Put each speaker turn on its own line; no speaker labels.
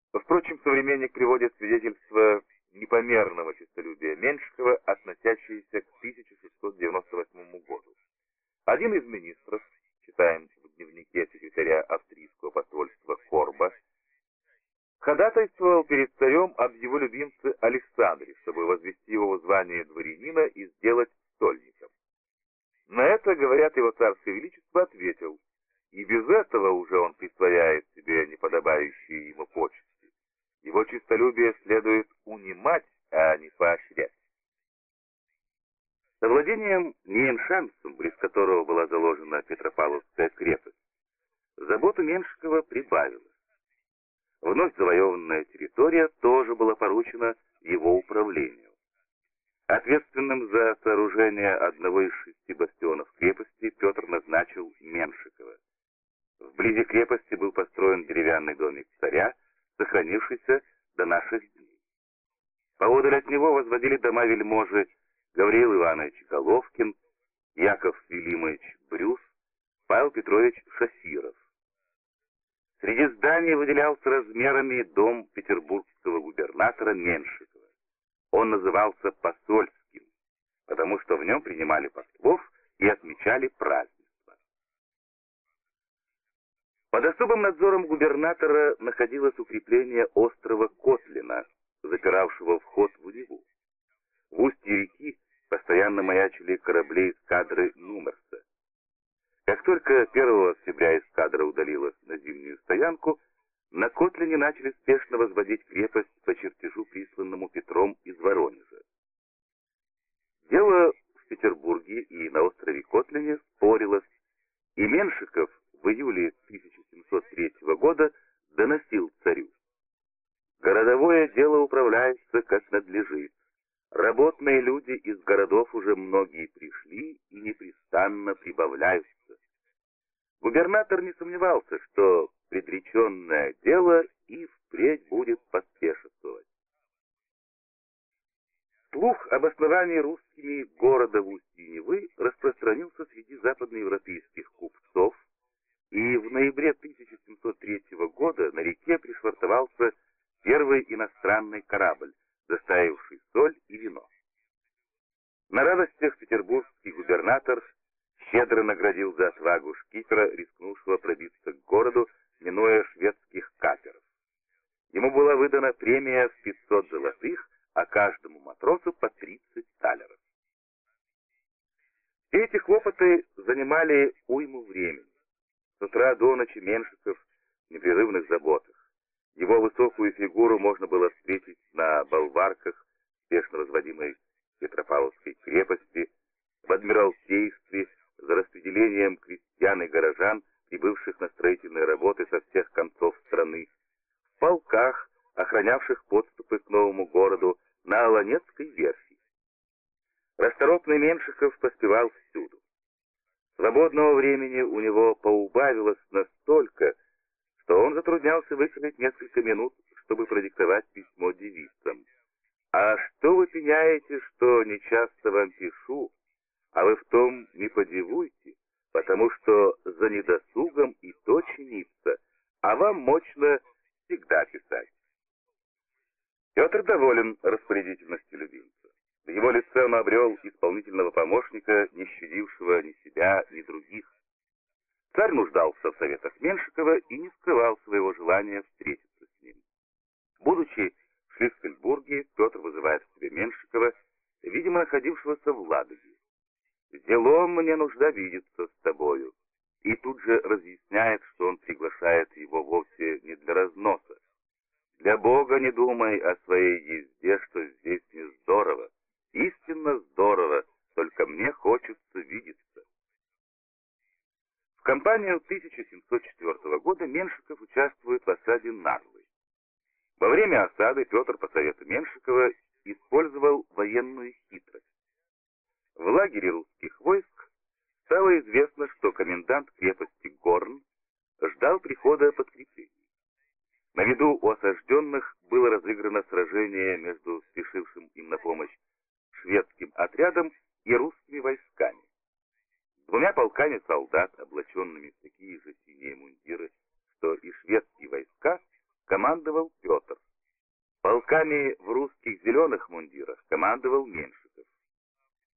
Впрочем, современник приводит свидетельство непомерного честолюбия Меншикова, относящееся к 1698 году. Один из министров, читаем в дневнике секретаря австрийского посольства Корба, ходатайствовал перед царем об его любимце Александре, чтобы возвести его в звание дворянина и сделать стольником. На это, говорят, его царское величество ответил: и без этого уже он присвояет себе неподобающие ему почести. Его честолюбие следует унимать, а не поощрять. Со владением Ниеншансом, близ которого была заложена Петропавловская крепость, забота Меншикова прибавилась. Вновь завоеванная территория тоже была поручена его управлению. Ответственным за сооружение одного из 6 бастионов крепости Петр назначил Меншикова. Вблизи крепости был построен деревянный домик царя, сохранившийся до наших дней. Поодаль от него возводили дома вельможи Гавриил Иванович Головкин, Яков Велимович Брюс, Павел Петрович Шафиров. Среди зданий выделялся размерами дом петербургского губернатора Меншикова. Он назывался посольским, потому что в нем принимали послов и отмечали празднества. Под особым надзором губернатора находилось укрепление острова Котлина, запиравшего вход в Неву. В устье реки постоянно маячили корабли эскадры Нумерса. Как только 1 октября эскадра удалилась на зимнюю стоянку, на Котлине начали спешно возводить крепость по чертежу, присланному Петром из Воронежа. Дело в Петербурге и на острове Котлине спорилось, и Меншиков в июле 1703 года доносил царю: «Городовое дело управляется как надлежит. Работные люди из городов уже многие пришли и непрестанно прибавляются». Губернатор не сомневался, что предреченное дело и впредь будет поспешествовать. Слух об основании русскими города в устье Невы распространился среди западноевропейских купцов, и в ноябре 1703 года на реке пришвартовался первый иностранный корабль, доставивший соль и вино. На радостях петербургский губернатор щедро наградил за отвагу шкипера, рискнувшего пробиться к городу, минуя шведских каперов. Ему была выдана премия в 500 золотых, а каждому матросу по 30 талеров. Все эти хлопоты занимали уйму времени. С утра до ночи Меншиков в непрерывных заботах. Его высокую фигуру можно было встретить на болварках спешно возводимой Петропавловской крепости, в Адмиралтействе, за распределением крестьян и горожан, прибывших на строительные работы со всех концов страны, в полках, охранявших подступы к новому городу, на Оланецкой верфи. Расторопный Меншиков поспевал всюду. Свободного времени у него поубавилось настолько, что он затруднялся выкроить несколько минут, чтобы продиктовать письмо девицам. «А что вы пеняете, что нечасто вам пишу, а вы в том не подивуйте, потому что за недосугом и то чинится, а вам мощно всегда писать». Петр доволен распорядительностью любимца. В его лице он обрел исполнительного помощника, не щадившего ни себя, ни других. Царь нуждался в советах Меншикова и не скрывал своего желания встретиться с ним. Будучи в Шлиссельбурге, Петр вызывает к себе Меншикова, видимо, находившегося в Ладоге. «Делом мне нужда видеться с тобою», и тут же разъясняет, что он приглашает его вовсе не для разноса. «Для Бога не думай о своей езде, что здесь не здорово. Истинно здорово, только мне хочется видеться». В кампанию 1704 года Меншиков участвует в осаде Нарвы. Во время осады Петр по совету Меншикова использовал военную хитрость. В лагере русских войск стало известно, что комендант крепости Горн ждал прихода подкреплений. На виду у осажденных было разыграно сражение между спешившим им на помощь шведским отрядом и русскими войсками. Двумя полками солдат, облаченными в такие же синие мундиры, что и шведские войска, командовал Петр. Полками в русских зеленых мундирах командовал Меньшиков.